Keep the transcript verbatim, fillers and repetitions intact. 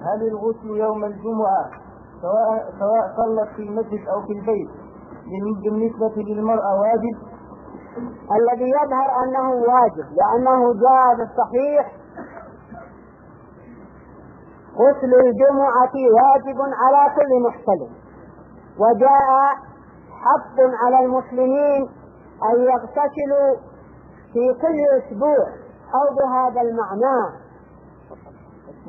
هل الغسل يوم الجمعة سواء سواء صلت في المسجد أو في البيت بالنسبة للمرأة واجب؟ الذي يظهر أنه واجب، لأنه جاء بالصحيح غسل الجمعة واجب على كل محتلم، وجاء حق على المسلمين أن يغتسلوا في كل أسبوع أو بهذا المعنى.